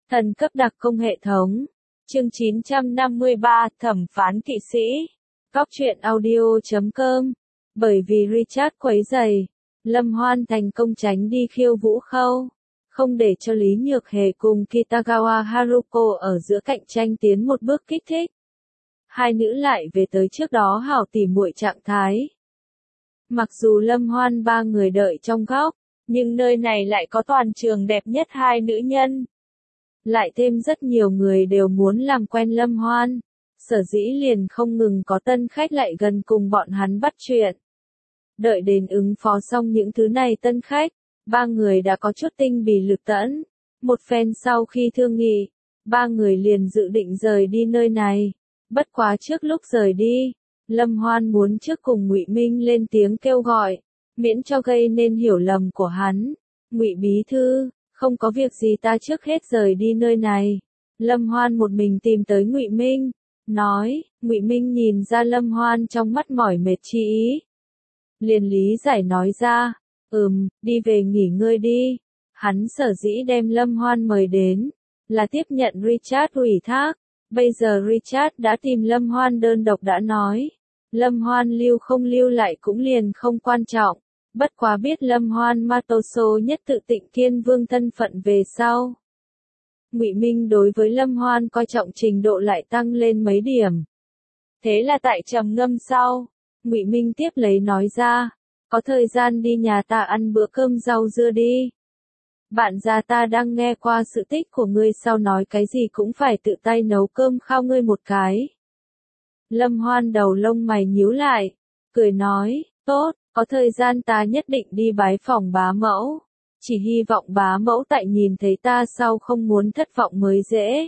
Thần cấp đặc công hệ thống. Chương 953, thẩm phán kỵ sĩ. Góc truyện audio.com. Bởi vì Richard quấy rầy, Lâm Hoan thành công tránh đi khiêu vũ khâu, không để cho Lý Nhược Hề cùng Kitagawa Haruko ở giữa cạnh tranh tiến một bước kích thích. Hai nữ lại về tới trước đó hảo tỉ muội trạng thái. Mặc dù Lâm Hoan ba người đợi trong góc, nhưng nơi này lại có toàn trường đẹp nhất hai nữ nhân. Lại thêm rất nhiều người đều muốn làm quen Lâm Hoan, sở dĩ liền không ngừng có tân khách lại gần cùng bọn hắn bắt chuyện. Đợi đến ứng phó xong những thứ này tân khách, ba người đã có chút tinh bì lực tẫn. Một phen sau khi thương nghị, ba người liền dự định rời đi nơi này. Bất quá trước lúc rời đi, Lâm Hoan muốn trước cùng Ngụy Minh lên tiếng kêu gọi, miễn cho gây nên hiểu lầm của hắn. Ngụy bí thư, không có việc gì ta trước hết rời đi nơi này. Lâm Hoan một mình tìm tới Ngụy Minh, nói. Ngụy Minh nhìn ra Lâm Hoan trong mắt mỏi mệt chi ý, liền lý giải nói ra, đi về nghỉ ngơi đi. Hắn sở dĩ đem Lâm Hoan mời đến, là tiếp nhận Richard ủy thác. Bây giờ Richard đã tìm Lâm Hoan đơn độc đã nói, Lâm Hoan lưu không lưu lại cũng liền không quan trọng. Bất quá biết Lâm Hoan Matoso nhất tự Tịnh Kiên Vương thân phận về sau. Ngụy Minh đối với Lâm Hoan coi trọng trình độ lại tăng lên mấy điểm. Thế là tại trầm ngâm sau, Ngụy Minh tiếp lấy nói ra, có thời gian đi nhà ta ăn bữa cơm rau dưa đi. Bạn già ta đang nghe qua sự tích của ngươi, sau nói cái gì cũng phải tự tay nấu cơm khao ngươi một cái. Lâm Hoan đầu lông mày nhíu lại, cười nói, tốt, có thời gian ta nhất định đi bái phỏng bá mẫu. Chỉ hy vọng bá mẫu tại nhìn thấy ta sau không muốn thất vọng mới dễ.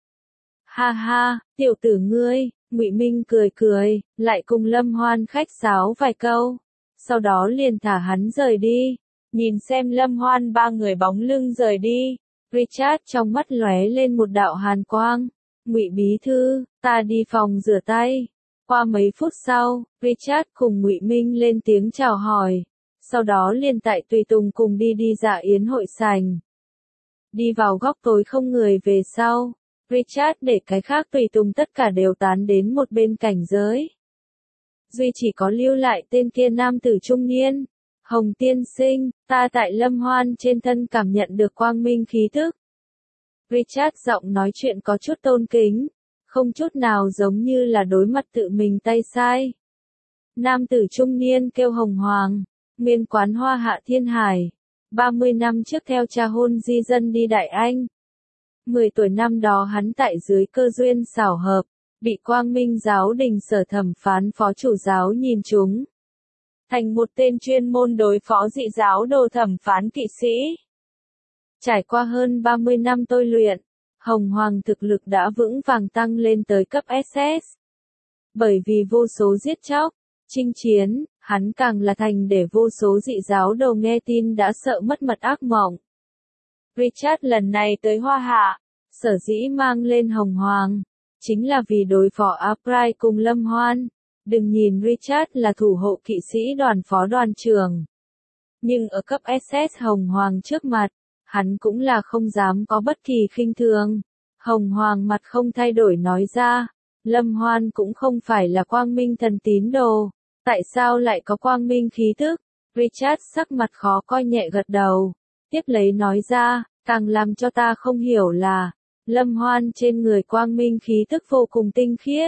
Ha ha, tiểu tử ngươi, Ngụy Minh cười cười, lại cùng Lâm Hoan khách sáo vài câu. Sau đó liền thả hắn rời đi. Nhìn xem Lâm Hoan ba người bóng lưng rời đi, Richard trong mắt lóe lên một đạo hàn quang. Ngụy bí thư, ta đi phòng rửa tay. Qua mấy phút sau, Richard cùng Ngụy Minh lên tiếng chào hỏi. Sau đó liền tại tùy tùng cùng đi dạ yến hội sành. Đi vào góc tối không người về sau, Richard để cái khác tùy tùng tất cả đều tán đến một bên cảnh giới. Duy chỉ có lưu lại tên kia nam tử trung niên. Hồng tiên sinh, ta tại Lâm Hoan trên thân cảm nhận được quang minh khí tức. Richard giọng nói chuyện có chút tôn kính, không chút nào giống như là đối mặt tự mình tay sai. Nam tử trung niên kêu Hồng Hoàng, nguyên quán Hoa Hạ Thiên Hải, 30 năm trước theo cha hôn di dân đi Đại Anh. 10 tuổi năm đó hắn tại dưới cơ duyên xảo hợp, bị Quang Minh giáo đình sở thẩm phán phó chủ giáo nhìn trúng. Thành một tên chuyên môn đối phó dị giáo đồ thẩm phán kỵ sĩ. Trải qua hơn 30 năm tôi luyện, Hồng Hoàng thực lực đã vững vàng tăng lên tới cấp SS. Bởi vì vô số giết chóc, chinh chiến, hắn càng là thành để vô số dị giáo đồ nghe tin đã sợ mất mật ác mộng. Richard lần này tới Hoa Hạ, sở dĩ mang lên Hồng Hoàng, chính là vì đối phó April cùng Lâm Hoan. Đừng nhìn Richard là thủ hộ kỵ sĩ đoàn phó đoàn trưởng, nhưng ở cấp SS Hồng Hoàng trước mặt, hắn cũng là không dám có bất kỳ khinh thường. Hồng Hoàng mặt không thay đổi nói ra, Lâm Hoan cũng không phải là quang minh thần tín đồ, tại sao lại có quang minh khí tức? Richard sắc mặt khó coi nhẹ gật đầu, tiếp lấy nói ra, càng làm cho ta không hiểu là, Lâm Hoan trên người quang minh khí tức vô cùng tinh khiết.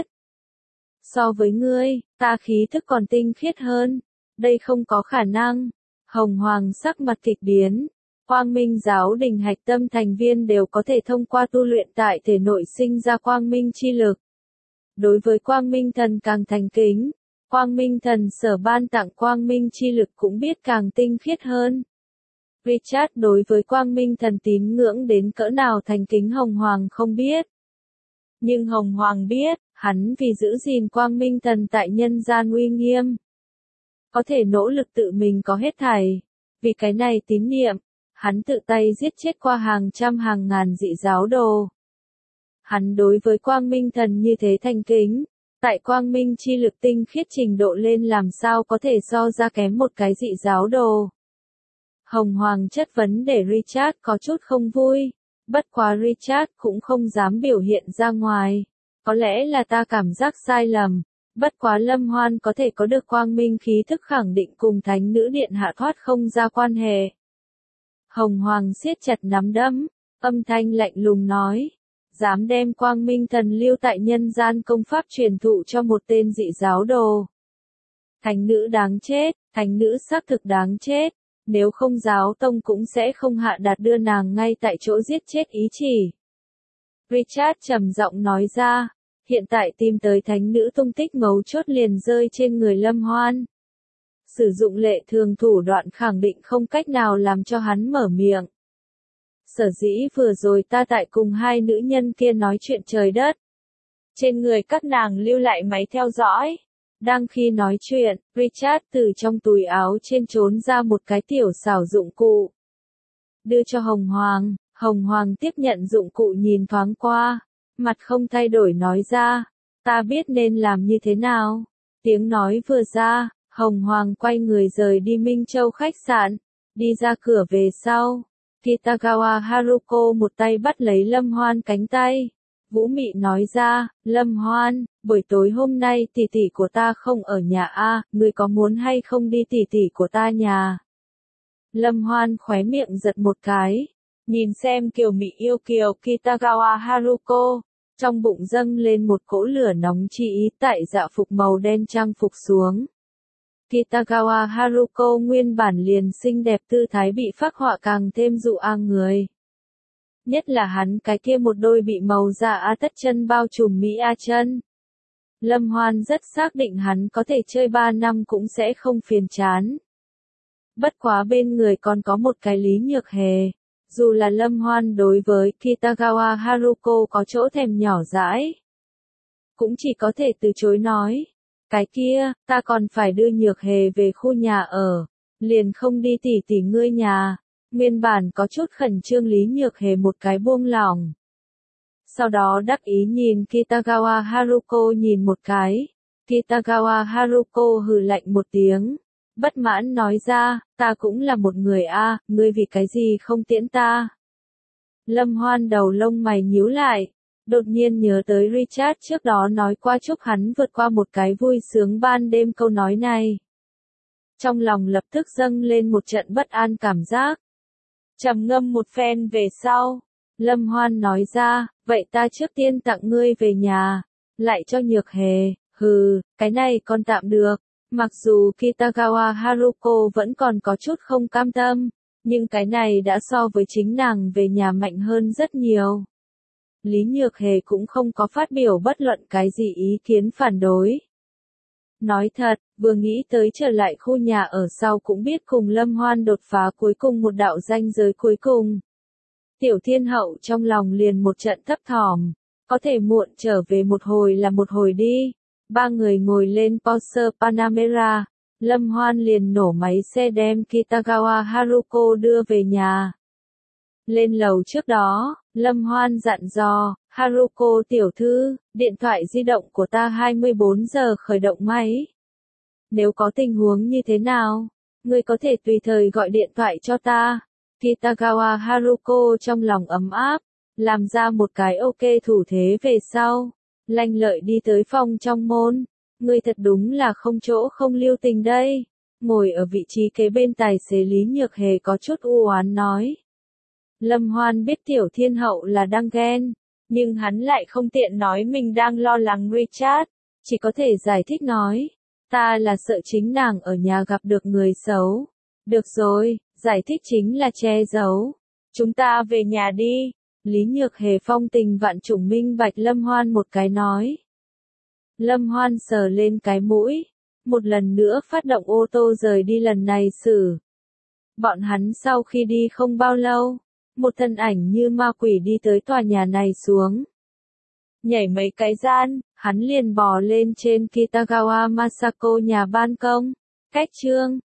So với ngươi, ta khí thức còn tinh khiết hơn. Đây không có khả năng. Hồng Hoàng sắc mặt kịch biến. Quang Minh giáo đình hạch tâm thành viên đều có thể thông qua tu luyện tại thể nội sinh ra quang minh chi lực. Đối với quang minh thần càng thành kính, quang minh thần sở ban tặng quang minh chi lực cũng biết càng tinh khiết hơn. Richard đối với quang minh thần tín ngưỡng đến cỡ nào thành kính Hồng Hoàng không biết. Nhưng Hồng Hoàng biết, hắn vì giữ gìn quang minh thần tại nhân gian uy nghiêm, có thể nỗ lực tự mình có hết thảy. Vì cái này tín niệm, hắn tự tay giết chết qua hàng trăm hàng ngàn dị giáo đồ. Hắn đối với quang minh thần như thế thành kính, tại quang minh chi lực tinh khiết trình độ lên làm sao có thể so ra kém một cái dị giáo đồ. Hồng Hoàng chất vấn để Richard có chút không vui. Bất quá Richard cũng không dám biểu hiện ra ngoài. Có lẽ là ta cảm giác sai lầm. Bất quá Lâm Hoan có thể có được quang minh khí thức khẳng định cùng thánh nữ điện hạ thoát không ra quan hệ. Hồng Hoàng siết chặt nắm đấm, âm thanh lạnh lùng nói. Dám đem quang minh thần lưu tại nhân gian công pháp truyền thụ cho một tên dị giáo đồ. Thánh nữ đáng chết, thánh nữ xác thực đáng chết. Nếu không giáo tông cũng sẽ không hạ đạt đưa nàng ngay tại chỗ giết chết ý chỉ. Richard trầm giọng nói ra. Hiện tại tìm tới thánh nữ tung tích mấu chốt liền rơi trên người Lâm Hoan. Sử dụng lệ thường thủ đoạn khẳng định không cách nào làm cho hắn mở miệng. Sở dĩ vừa rồi ta tại cùng hai nữ nhân kia nói chuyện trời đất. Trên người các nàng lưu lại máy theo dõi. Đang khi nói chuyện, Richard từ trong túi áo trên trốn ra một cái tiểu xảo dụng cụ. Đưa cho Hồng Hoàng, Hồng Hoàng tiếp nhận dụng cụ nhìn thoáng qua. Mặt không thay đổi nói ra, ta biết nên làm như thế nào. Tiếng nói vừa ra, Hồng Hoàng quay người rời đi Minh Châu khách sạn, đi ra cửa về sau. Kitagawa Haruko một tay bắt lấy Lâm Hoan cánh tay. Vũ Mị nói ra, Lâm Hoan, buổi tối hôm nay tỷ tỷ của ta không ở nhà a, ngươi có muốn hay không đi tỷ tỷ của ta nhà? Lâm Hoan khóe miệng giật một cái, nhìn xem kiều mị yêu kiều Kitagawa Haruko. Trong bụng dâng lên một cỗ lửa nóng chi ý tại dạ phục màu đen trang phục xuống. Kitagawa Haruko nguyên bản liền xinh đẹp tư thái bị phác họa càng thêm dụ người. Nhất là hắn cái kia một đôi bị màu da a tất chân bao trùm mỹ a chân. Lâm Hoan rất xác định hắn có thể chơi 3 năm cũng sẽ không phiền chán. Bất quá bên người còn có một cái Lý Nhược Hề. Dù là Lâm Hoan đối với Kitagawa Haruko có chỗ thèm nhỏ dãi, cũng chỉ có thể từ chối nói. Cái kia, ta còn phải đưa Nhược Hề về khu nhà ở, liền không đi tỉ tỉ ngươi nhà. Nguyên bản có chút khẩn trương Lý Nhược Hề một cái buông lỏng. Sau đó đắc ý nhìn Kitagawa Haruko nhìn một cái. Kitagawa Haruko hừ lạnh một tiếng. Bất mãn nói ra, ta cũng là một người a, ngươi vì cái gì không tiễn ta? Lâm Hoan đầu lông mày nhíu lại, đột nhiên nhớ tới Richard trước đó nói qua chúc hắn vượt qua một cái vui sướng ban đêm câu nói này. Trong lòng lập tức dâng lên một trận bất an cảm giác. Trầm ngâm một phen về sau, Lâm Hoan nói ra, vậy ta trước tiên tặng ngươi về nhà, lại cho Nhược Hề, cái này còn tạm được. Mặc dù Kitagawa Haruko vẫn còn có chút không cam tâm, nhưng cái này đã so với chính nàng về nhà mạnh hơn rất nhiều. Lý Nhược Hề cũng không có phát biểu bất luận cái gì ý kiến phản đối. Nói thật, vừa nghĩ tới trở lại khu nhà ở sau cũng biết cùng Lâm Hoan đột phá cuối cùng một đạo ranh giới cuối cùng. Tiểu Thiên Hậu trong lòng liền một trận thấp thỏm, có thể muộn trở về một hồi là một hồi đi. Ba người ngồi lên Porsche Panamera, Lâm Hoan liền nổ máy xe đem Kitagawa Haruko đưa về nhà. Lên lầu trước đó, Lâm Hoan dặn dò, Haruko tiểu thư, điện thoại di động của ta 24 giờ khởi động máy. Nếu có tình huống như thế nào, ngươi có thể tùy thời gọi điện thoại cho ta. Kitagawa Haruko trong lòng ấm áp, làm ra một cái ok thủ thế về sau. Lanh lợi đi tới phòng trong môn, ngươi thật đúng là không chỗ không lưu tình đây. Ngồi ở vị trí kế bên tài xế Lý Nhược Hề có chút u oán nói. Lâm Hoan biết Tiểu Thiên Hậu là đang ghen, nhưng hắn lại không tiện nói mình đang lo lắng Richard, chỉ có thể giải thích nói. Ta là sợ chính nàng ở nhà gặp được người xấu. Được rồi, giải thích chính là che giấu. Chúng ta về nhà đi. Lý Nhược Hề phong tình vạn trùng minh bạch Lâm Hoan một cái nói. Lâm Hoan sờ lên cái mũi, một lần nữa phát động ô tô rời đi lần này xử. Bọn hắn sau khi đi không bao lâu, một thân ảnh như ma quỷ đi tới tòa nhà này xuống. Nhảy mấy cái gian, hắn liền bò lên trên Kitagawa Masako nhà ban công. Cách chương